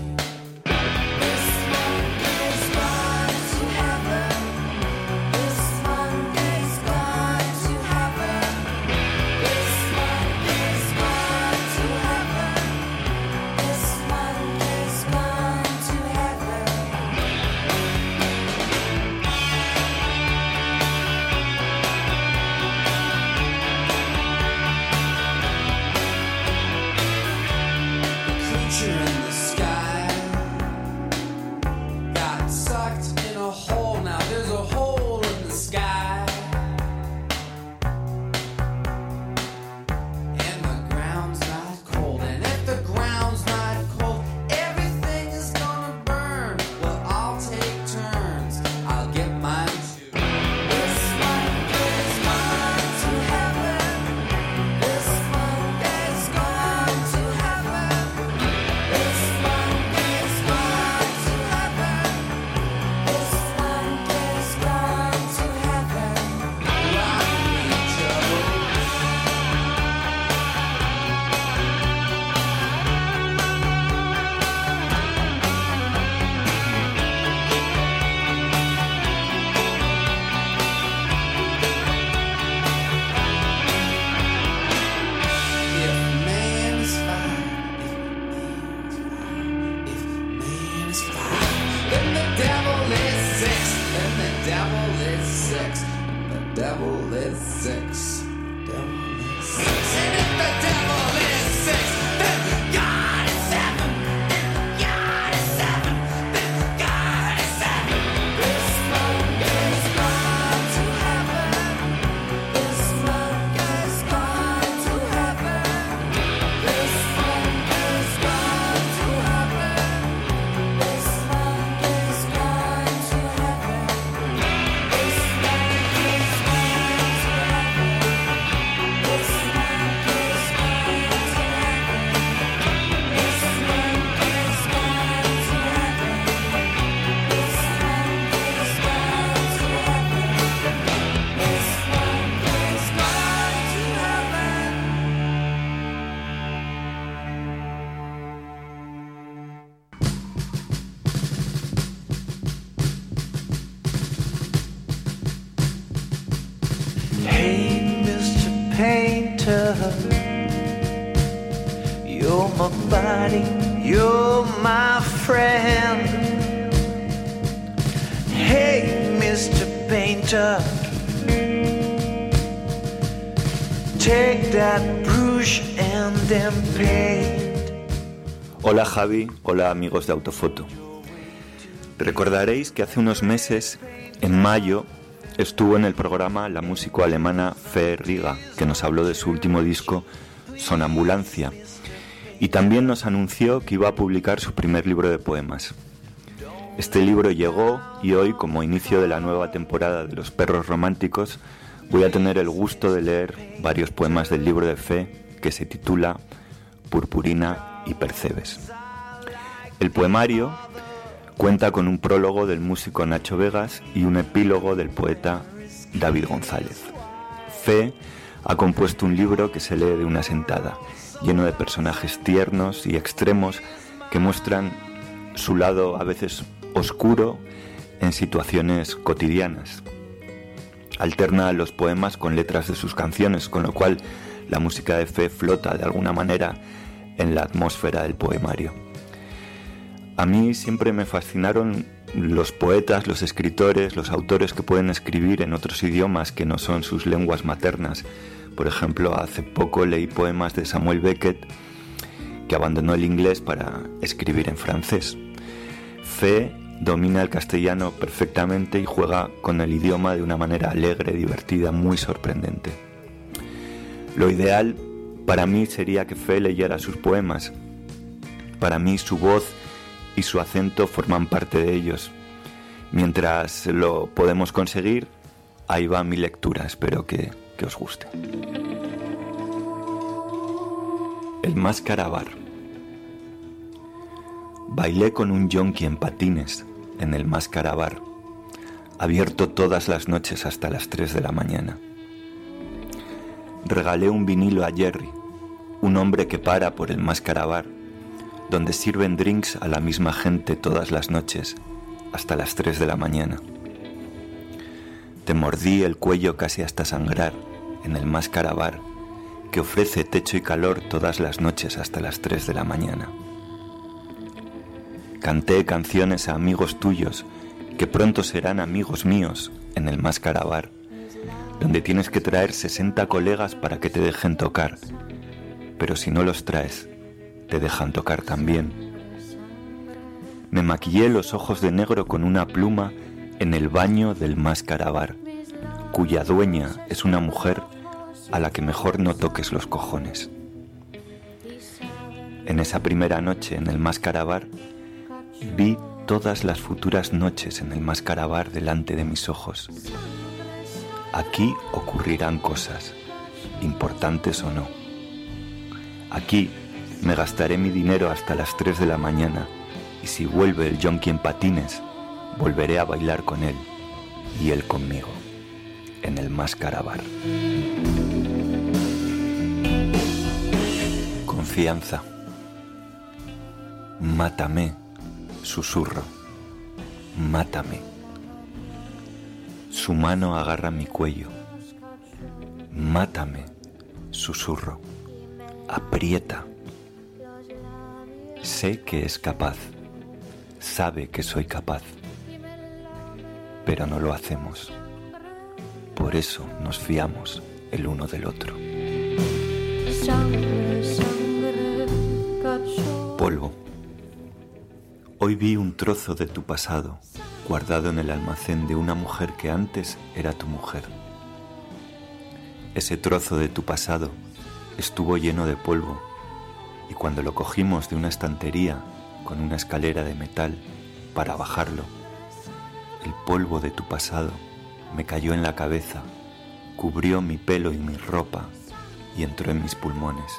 You're my buddy, you're my friend. Hey, Mr. Painter, take that brush and then paint. Hola Javi, hola amigos de Autofoto. Recordaréis que hace unos meses, en mayo, estuvo en el programa la músico alemana Fe Riga, que nos habló de su último disco, Sonambulancia, y también nos anunció que iba a publicar su primer libro de poemas. Este libro llegó y hoy, como inicio de la nueva temporada de Los Perros Románticos, voy a tener el gusto de leer varios poemas del libro de Fe, que se titula Purpurina y Percebes. El poemario cuenta con un prólogo del músico Nacho Vegas y un epílogo del poeta David González. Fe ha compuesto un libro que se lee de una sentada, lleno de personajes tiernos y extremos que muestran su lado a veces oscuro en situaciones cotidianas. Alterna los poemas con letras de sus canciones, con lo cual la música de Fe flota de alguna manera en la atmósfera del poemario. A mí siempre me fascinaron los poetas, los escritores, los autores que pueden escribir en otros idiomas que no son sus lenguas maternas. Por ejemplo, hace poco leí poemas de Samuel Beckett, que abandonó el inglés para escribir en francés. Fe domina el castellano perfectamente y juega con el idioma de una manera alegre, divertida, muy sorprendente. Lo ideal para mí sería que Fe leyera sus poemas. Para mí su voz y su acento forman parte de ellos. Mientras lo podemos conseguir, ahí va mi lectura, espero que os guste. El Mascarabar. Bailé con un yonki en patines en el Mascarabar, abierto todas las noches hasta las 3 de la mañana. Regalé un vinilo a Jerry, un hombre que para por el Mascarabar, donde sirven drinks a la misma gente todas las noches, hasta las 3 de la mañana. Te mordí el cuello casi hasta sangrar en el Mascarabar, que ofrece techo y calor todas las noches hasta las 3 de la mañana. Canté canciones a amigos tuyos, que pronto serán amigos míos, en el Mascarabar, donde tienes que traer 60 colegas para que te dejen tocar, pero si no los traes, te dejan tocar también. Me maquillé los ojos de negro con una pluma en el baño del Mascarabar, cuya dueña es una mujer a la que mejor no toques los cojones. En esa primera noche en el Mascarabar, vi todas las futuras noches en el Mascarabar delante de mis ojos. Aquí ocurrirán cosas, importantes o no. Aquí me gastaré mi dinero hasta las 3 de la mañana y si vuelve el yonki en patines, volveré a bailar con él y él conmigo, en el Mascarabar. Confianza. Mátame, susurro. Mátame. Su mano agarra mi cuello. Mátame, susurro. Aprieta. Sé que es capaz, sabe que soy capaz, pero no lo hacemos. Por eso nos fiamos el uno del otro. Polvo. Hoy vi un trozo de tu pasado guardado en el almacén de una mujer que antes era tu mujer. Ese trozo de tu pasado estuvo lleno de polvo y cuando lo cogimos de una estantería con una escalera de metal para bajarlo, el polvo de tu pasado me cayó en la cabeza, cubrió mi pelo y mi ropa y entró en mis pulmones.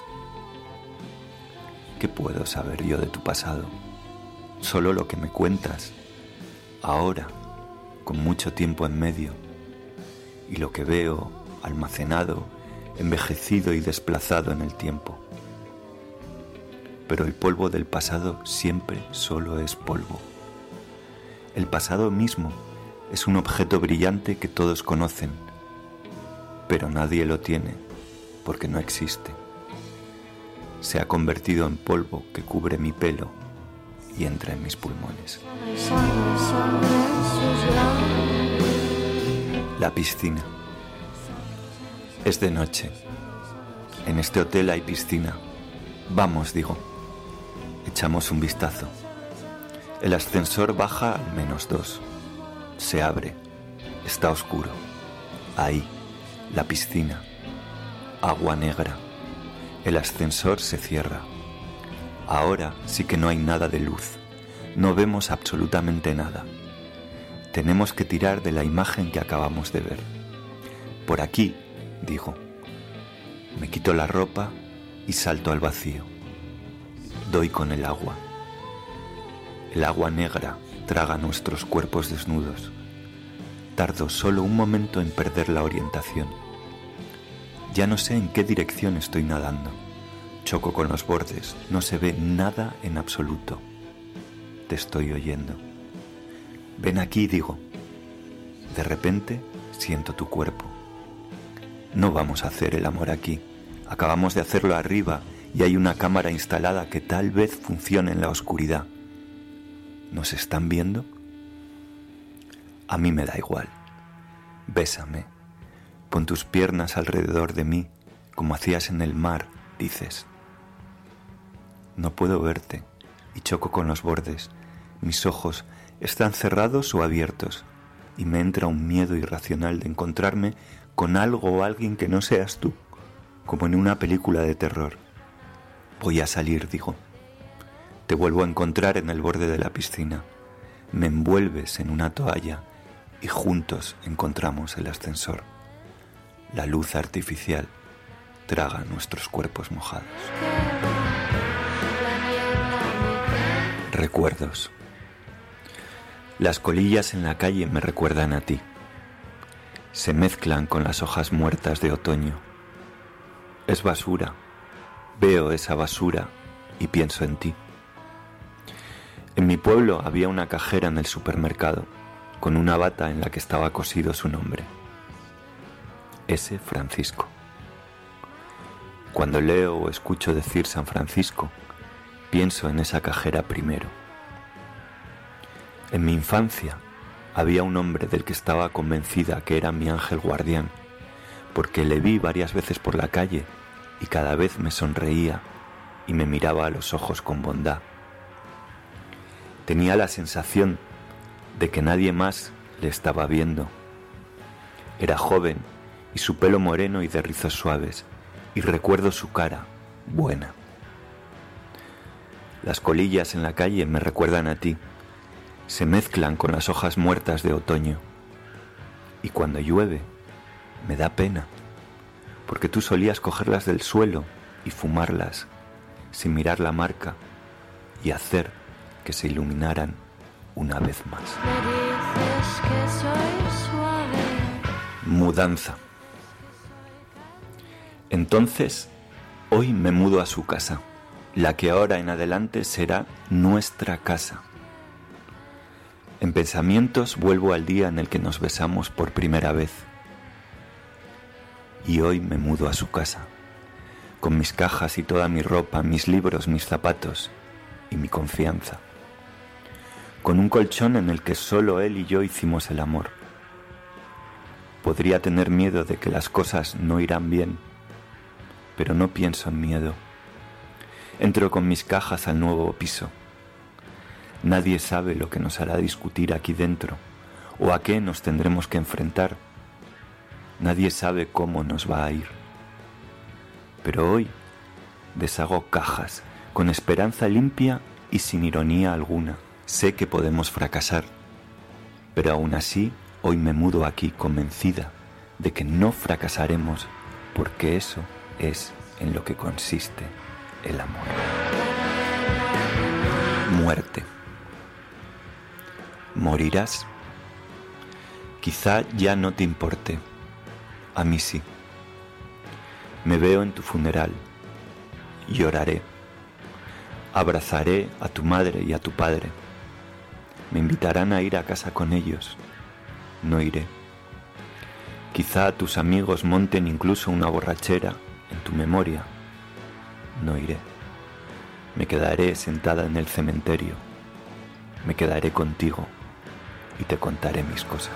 ¿Qué puedo saber yo de tu pasado? Solo lo que me cuentas, ahora, con mucho tiempo en medio, y lo que veo almacenado, envejecido y desplazado en el tiempo. Pero el polvo del pasado siempre solo es polvo. El pasado mismo es un objeto brillante que todos conocen, pero nadie lo tiene porque no existe. Se ha convertido en polvo que cubre mi pelo y entra en mis pulmones. La piscina. Es de noche. En este hotel hay piscina. Vamos, digo. Echamos un vistazo. El ascensor baja al -2. Se abre. Está oscuro. Ahí, la piscina. Agua negra. El ascensor se cierra. Ahora sí que no hay nada de luz. No vemos absolutamente nada. Tenemos que tirar de la imagen que acabamos de ver. Por aquí, digo. Me quito la ropa y salto al vacío. Doy con el agua. El agua negra traga nuestros cuerpos desnudos. Tardo solo un momento en perder la orientación. Ya no sé en qué dirección estoy nadando. Choco con los bordes. No se ve nada en absoluto. Te estoy oyendo. Ven aquí, digo. De repente siento tu cuerpo. No vamos a hacer el amor aquí. Acabamos de hacerlo arriba y hay una cámara instalada que tal vez funcione en la oscuridad. ¿Nos están viendo? A mí me da igual. Bésame. Pon tus piernas alrededor de mí, como hacías en el mar, dices. No puedo verte y choco con los bordes. Mis ojos están cerrados o abiertos y me entra un miedo irracional de encontrarme con algo o alguien que no seas tú, como en una película de terror. Voy a salir, digo. Te vuelvo a encontrar en el borde de la piscina. Me envuelves en una toalla y juntos encontramos el ascensor. La luz artificial traga nuestros cuerpos mojados. Recuerdos. Las colillas en la calle me recuerdan a ti. Se mezclan con las hojas muertas de otoño. Es basura. Veo esa basura y pienso en ti. En mi pueblo había una cajera en el supermercado, con una bata en la que estaba cosido su nombre. S. Francisco. Cuando leo o escucho decir San Francisco, pienso en esa cajera primero. En mi infancia había un hombre del que estaba convencida que era mi ángel guardián, porque le vi varias veces por la calle y cada vez me sonreía y me miraba a los ojos con bondad. Tenía la sensación de que nadie más le estaba viendo. Era joven y su pelo moreno y de rizos suaves, y recuerdo su cara, buena. Las colillas en la calle me recuerdan a ti, se mezclan con las hojas muertas de otoño, y cuando llueve me da pena, porque tú solías cogerlas del suelo y fumarlas, sin mirar la marca, y hacer que se iluminaran una vez más. Me dices que soy suave. Mudanza. Entonces, hoy me mudo a su casa, la que ahora en adelante será nuestra casa. En pensamientos vuelvo al día en el que nos besamos por primera vez. Y hoy me mudo a su casa, con mis cajas y toda mi ropa, mis libros, mis zapatos y mi confianza. Con un colchón en el que solo él y yo hicimos el amor. Podría tener miedo de que las cosas no irán bien, pero no pienso en miedo. Entro con mis cajas al nuevo piso. Nadie sabe lo que nos hará discutir aquí dentro o a qué nos tendremos que enfrentar. Nadie sabe cómo nos va a ir. Pero hoy deshago cajas con esperanza limpia y sin ironía alguna. Sé que podemos fracasar, pero aún así hoy me mudo aquí convencida de que no fracasaremos, porque eso es en lo que consiste el amor. Muerte. ¿Morirás? Quizá ya no te importe. A mí sí. Me veo en tu funeral. Lloraré. Abrazaré a tu madre y a tu padre. Me invitarán a ir a casa con ellos. No iré. Quizá tus amigos monten incluso una borrachera en tu memoria. No iré. Me quedaré sentada en el cementerio. Me quedaré contigo y te contaré mis cosas.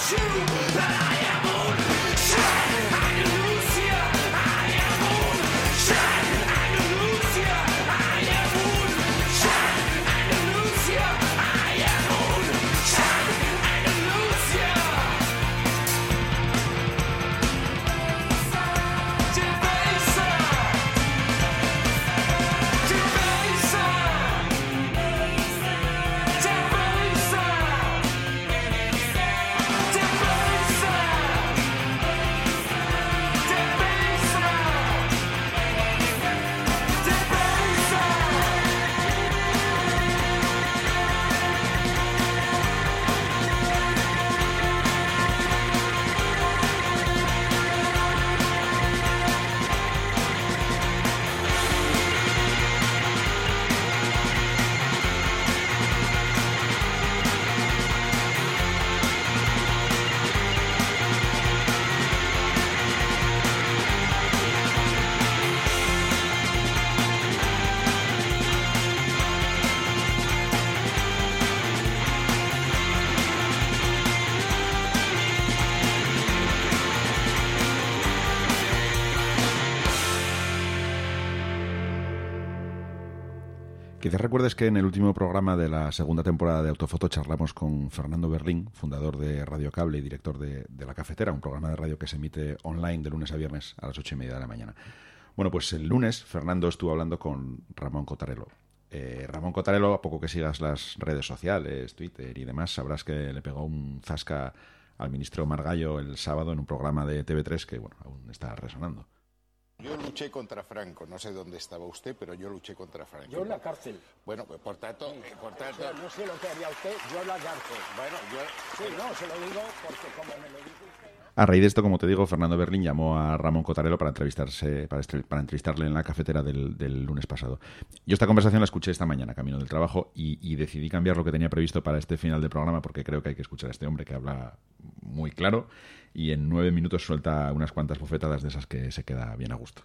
Quizás recuerdes que en el último programa de la segunda temporada de Autofoto charlamos con Fernando Berlín, fundador de Radio Cable y director de La Cafetera, un programa de radio que se emite online de lunes a viernes a las 8:30 de la mañana. Bueno, pues el lunes Fernando estuvo hablando con Ramón Cotarello. Ramón Cotarello, a poco que sigas las redes sociales, Twitter y demás, sabrás que le pegó un zasca al ministro Margallo el sábado en un programa de TV3 que, bueno, aún está resonando. Yo luché contra Franco, no sé dónde estaba usted, pero yo luché contra Franco. Yo en la cárcel. Bueno, pues por tanto... O sea, no sé lo que haría usted, yo en la cárcel. Bueno, yo... Sí, no, se lo digo porque como me lo dice usted... A raíz de esto, como te digo, Fernando Berlín llamó a Ramón Cotarello para entrevistarle en la cafetera del lunes pasado. Yo esta conversación la escuché esta mañana, camino del trabajo, y decidí cambiar lo que tenía previsto para este final del programa porque creo que hay que escuchar a este hombre que habla muy claro y en 9 minutos suelta unas cuantas bofetadas de esas que se queda bien a gusto.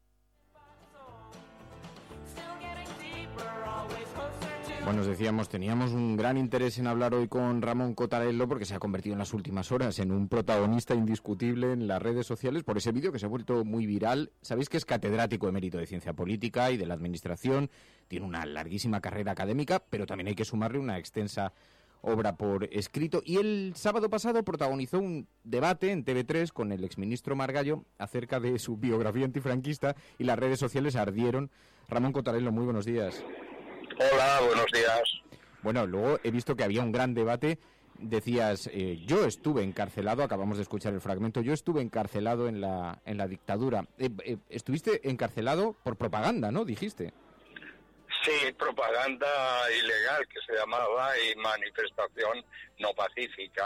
Bueno, os decíamos, teníamos un gran interés en hablar hoy con Ramón Cotarello porque se ha convertido en las últimas horas en un protagonista indiscutible en las redes sociales por ese vídeo que se ha vuelto muy viral. Sabéis que es catedrático emérito de Ciencia Política y de la Administración, tiene una larguísima carrera académica, pero también hay que sumarle una extensa obra por escrito. Y el sábado pasado protagonizó un debate en TV3 con el exministro Margallo acerca de su biografía antifranquista y las redes sociales ardieron. Ramón Cotarello, muy buenos días. Hola, buenos días. Bueno, luego he visto que había un gran debate. Decías, yo estuve encarcelado, acabamos de escuchar el fragmento, yo estuve encarcelado en la dictadura. Estuviste encarcelado por propaganda, ¿no? Dijiste. Sí, propaganda ilegal que se llamaba y manifestación no pacífica.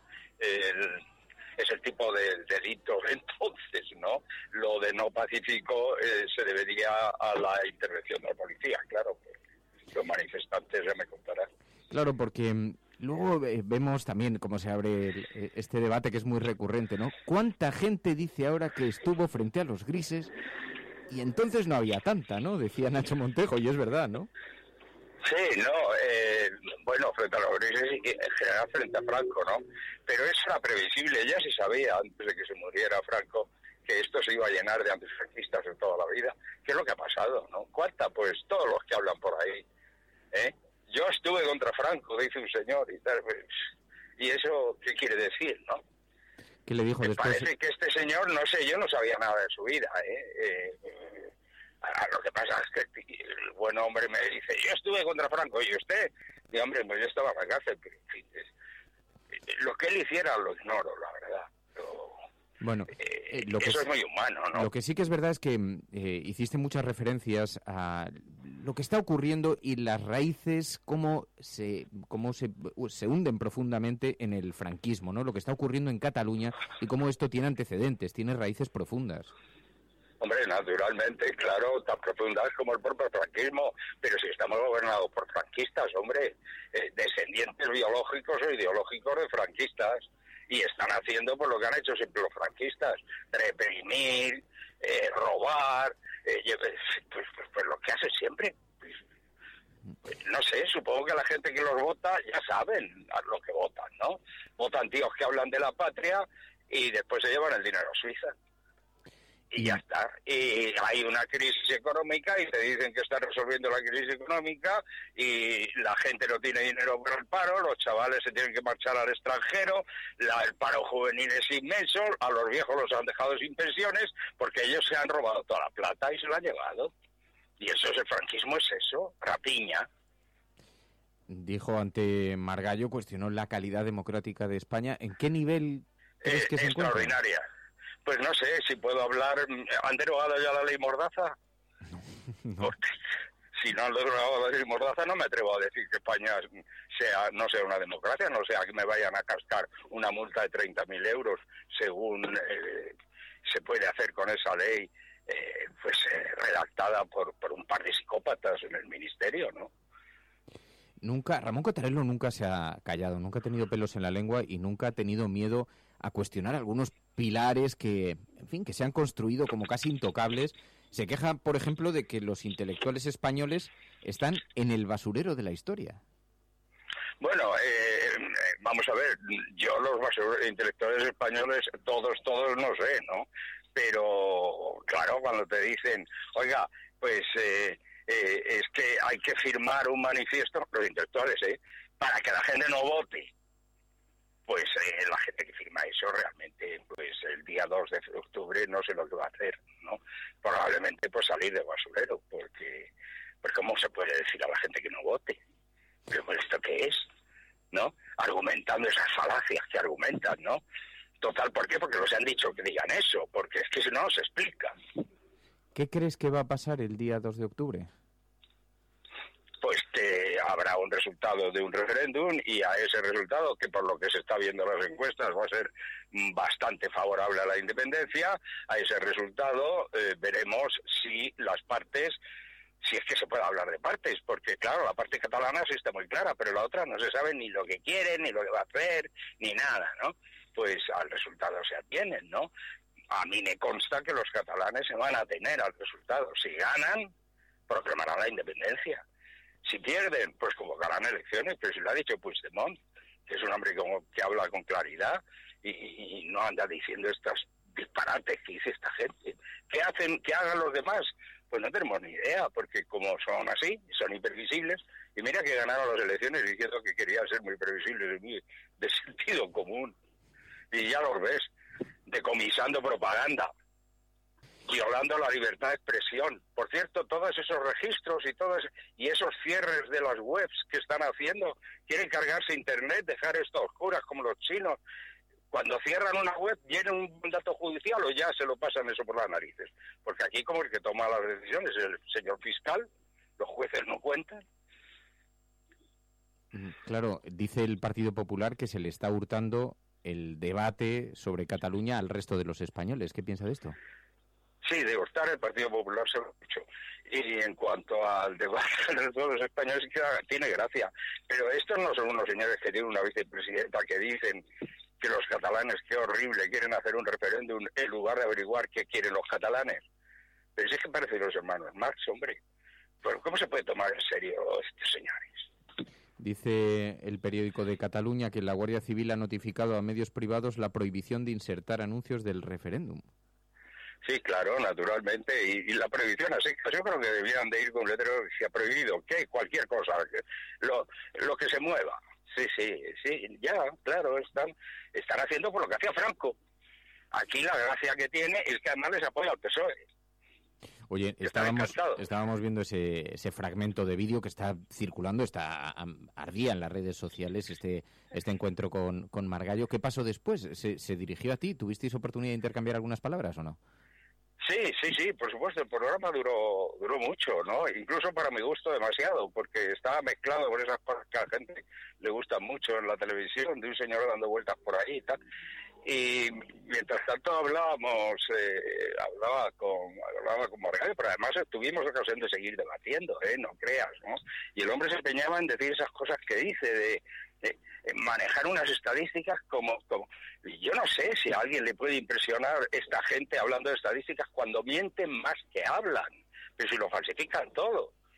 Es el tipo de delito entonces, ¿no? Lo de no pacífico se debería a la intervención de la policía, claro. Los manifestantes ya me contarán. Claro, porque luego vemos también cómo se abre este debate que es muy recurrente, ¿no? ¿Cuánta gente dice ahora que estuvo frente a los grises y entonces no había tanta, ¿no? Decía Nacho Montejo, y es verdad, ¿no? Sí, bueno, frente a los grises y en general frente a Franco, ¿no? Pero eso era previsible, ya se sabía antes de que se muriera Franco que esto se iba a llenar de antifranquistas de toda la vida. ¿Qué es lo que ha pasado, no? ¿Cuánta? Pues todos los que hablan por ahí. Yo estuve contra Franco, dice un señor y tal, pues, ¿y eso qué quiere decir, no? ¿Qué le dijo después? Parece que este señor, no sé, yo no sabía nada de su vida, lo que pasa es que el buen hombre me dice, yo estuve contra Franco, ¿y usted? Y hombre, pues yo estaba en la cárcel, pero en fin, lo que él hiciera lo ignoro, la verdad. Bueno, eso es muy humano, ¿no? Lo que sí que es verdad es que hiciste muchas referencias a lo que está ocurriendo y las raíces, cómo se hunden profundamente en el franquismo, ¿no? Lo que está ocurriendo en Cataluña y cómo esto tiene antecedentes, tiene raíces profundas. Hombre, naturalmente, claro, tan profundas como el propio franquismo, pero si estamos gobernados por franquistas, hombre, descendientes biológicos o ideológicos de franquistas. Y están haciendo pues lo que han hecho siempre los franquistas, reprimir, robar, pues lo que hacen siempre. No sé, supongo que la gente que los vota ya saben a lo que votan, ¿no? Votan tíos que hablan de la patria y después se llevan el dinero a Suiza. Y ya está. Y hay una crisis económica y te dicen que está resolviendo la crisis económica y la gente no tiene dinero para el paro, los chavales se tienen que marchar al extranjero, el paro juvenil es inmenso, a los viejos los han dejado sin pensiones porque ellos se han robado toda la plata y se la han llevado. Y eso es el franquismo, es eso, rapiña. Dijo ante Margallo, cuestionó la calidad democrática de España. ¿En qué nivel crees que se encuentra? Extraordinaria. Pues no sé si puedo hablar. ¿Han derogado ya la ley Mordaza? No. Porque si no han derogado la ley Mordaza, no me atrevo a decir que España no sea una democracia, no sea que me vayan a cascar una multa de 30.000 euros según se puede hacer con esa ley, redactada por un par de psicópatas en el ministerio, ¿no? Ramón Cottarello nunca se ha callado, nunca ha tenido pelos en la lengua y nunca ha tenido miedo a cuestionar algunos pilares que se han construido como casi intocables. Se queja, por ejemplo, de que los intelectuales españoles están en el basurero de la historia. Bueno, vamos a ver, yo los intelectuales españoles, todos no sé, ¿no? Pero, claro, cuando te dicen, oiga, pues es que hay que firmar un manifiesto, los intelectuales, para que la gente no vote. Pues la gente que firma eso realmente, pues el día 2 de octubre no sé lo que va a hacer, ¿no? Probablemente pues salir de basurero, porque ¿cómo se puede decir a la gente que no vote? ¿Pero esto qué es? ¿No? Argumentando esas falacias que argumentan, ¿no? Total, ¿por qué? Porque nos han dicho que digan eso, porque es que si no, no se explica. ¿Qué crees que va a pasar el día 2 de octubre? Pues que habrá un resultado de un referéndum y a ese resultado, que por lo que se está viendo en las encuestas va a ser bastante favorable a la independencia, a ese resultado veremos si las partes, si es que se puede hablar de partes, porque claro, la parte catalana sí está muy clara, pero la otra no se sabe ni lo que quieren, ni lo que va a hacer, ni nada, ¿no? Pues al resultado se atienen, ¿no? A mí me consta que los catalanes se van a atener al resultado. Si ganan, proclamarán la independencia. Si pierden, pues convocarán elecciones, pero si lo ha dicho Puigdemont, que es un hombre que habla con claridad y no anda diciendo estas disparates que dice esta gente. ¿Qué hagan los demás? Pues no tenemos ni idea, porque como son así, son imprevisibles, y mira que ganaron las elecciones diciendo que querían ser muy previsibles y de sentido común. Y ya los ves, decomisando propaganda, violando la libertad de expresión. Por cierto, todos esos registros y esos cierres de las webs que están haciendo, quieren cargarse Internet, dejar esto a oscuras como los chinos. Cuando cierran una web, viene un mandato judicial o ya se lo pasan eso por las narices. Porque aquí como el que toma las decisiones es el señor fiscal, los jueces no cuentan. Claro, dice el Partido Popular que se le está hurtando el debate sobre Cataluña al resto de los españoles. ¿Qué piensa de esto? Sí, de hurtar el Partido Popular se lo ha hecho. Y en cuanto al debate del resto de los españoles, tiene gracia. Pero estos no son unos señores que tienen una vicepresidenta que dicen que los catalanes, qué horrible, quieren hacer un referéndum en lugar de averiguar qué quieren los catalanes. Pero es que parecen los hermanos Marx, hombre. Pero ¿cómo se puede tomar en serio estos señores? Dice el periódico de Cataluña que la Guardia Civil ha notificado a medios privados la prohibición de insertar anuncios del referéndum. Sí, claro, naturalmente, y la prohibición así, yo creo que debieran de ir con un letrero que sea prohibido, que cualquier cosa, lo que se mueva. Sí, ya, claro, están haciendo por lo que hacía Franco. Aquí la gracia que tiene es que además les apoya al PSOE. Oye, estábamos viendo ese fragmento de vídeo que está circulando, ardía en las redes sociales este encuentro con Margallo. ¿Qué pasó después? ¿Se dirigió a ti? ¿Tuvisteis oportunidad de intercambiar algunas palabras o no? Sí, por supuesto, el programa duró mucho, ¿no? Incluso para mi gusto demasiado, porque estaba mezclado con esas cosas que a la gente le gustan mucho en la televisión, de un señor dando vueltas por ahí y tal. Y mientras tanto hablaba con Margallo, pero además tuvimos ocasión de seguir debatiendo, no creas, ¿no? Y el hombre se empeñaba en decir esas cosas que dice, de manejar unas estadísticas como yo no sé si a alguien le puede impresionar esta gente hablando de estadísticas cuando mienten más que hablan, pero si lo falsifican todo.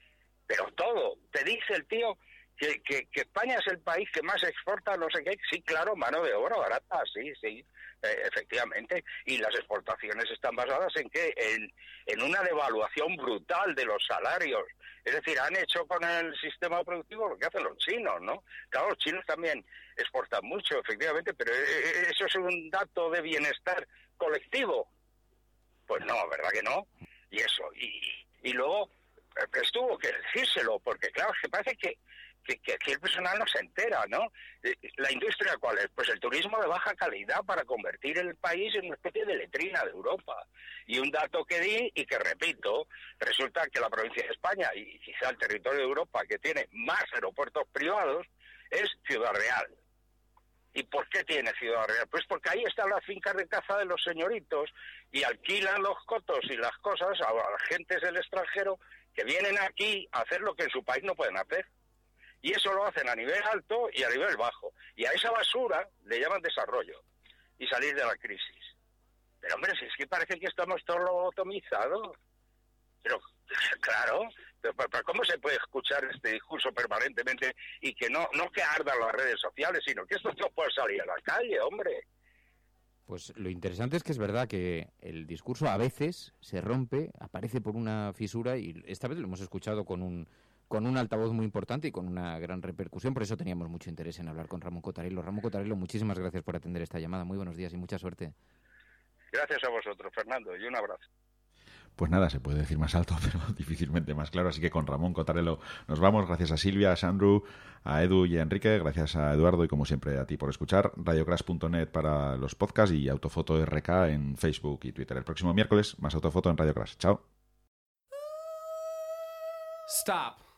pero todo. Te dice el tío que España es el país que más exporta no sé qué. Sí, claro, mano de obra barata, sí, efectivamente. Y las exportaciones están basadas en ¿qué? En una devaluación brutal de los salarios. Es decir, han hecho con el sistema productivo lo que hacen los chinos, ¿no? Claro, los chinos también exportan mucho, efectivamente, pero eso es un dato de bienestar colectivo. Pues no, ¿verdad que no? Y eso. Y luego, pues tuvo que decírselo, porque claro, es que parece que aquí el personal no se entera, ¿no? ¿La industria cuál es? Pues el turismo de baja calidad para convertir el país en una especie de letrina de Europa. Y un dato que di y que repito, resulta que la provincia de España y quizá el territorio de Europa que tiene más aeropuertos privados es Ciudad Real. ¿Y por qué tiene Ciudad Real? Pues porque ahí están las fincas de caza de los señoritos y alquilan los cotos y las cosas a gentes del extranjero que vienen aquí a hacer lo que en su país no pueden hacer. Y eso lo hacen a nivel alto y a nivel bajo. Y a esa basura le llaman desarrollo y salir de la crisis. Pero hombre, si es que parece que estamos todos lobotomizados. Pero, claro, pero ¿cómo se puede escuchar este discurso permanentemente y que no que ardan las redes sociales, sino que esto no puede salir a la calle, hombre? Pues lo interesante es que es verdad que el discurso a veces se rompe, aparece por una fisura y esta vez lo hemos escuchado con un altavoz muy importante y con una gran repercusión. Por eso teníamos mucho interés en hablar con Ramón Cottarello. Ramón Cottarello, muchísimas gracias por atender esta llamada. Muy buenos días y mucha suerte. Gracias a vosotros, Fernando, y un abrazo. Pues nada, se puede decir más alto, pero difícilmente más claro. Así que con Ramón Cottarello nos vamos. Gracias a Silvia, a Sandru, a Edu y a Enrique. Gracias a Eduardo y, como siempre, a ti por escuchar. Radiocrash.net para los podcasts y Autofoto RK en Facebook y Twitter. El próximo miércoles, más Autofoto en Radio Crash. Chao. Stop.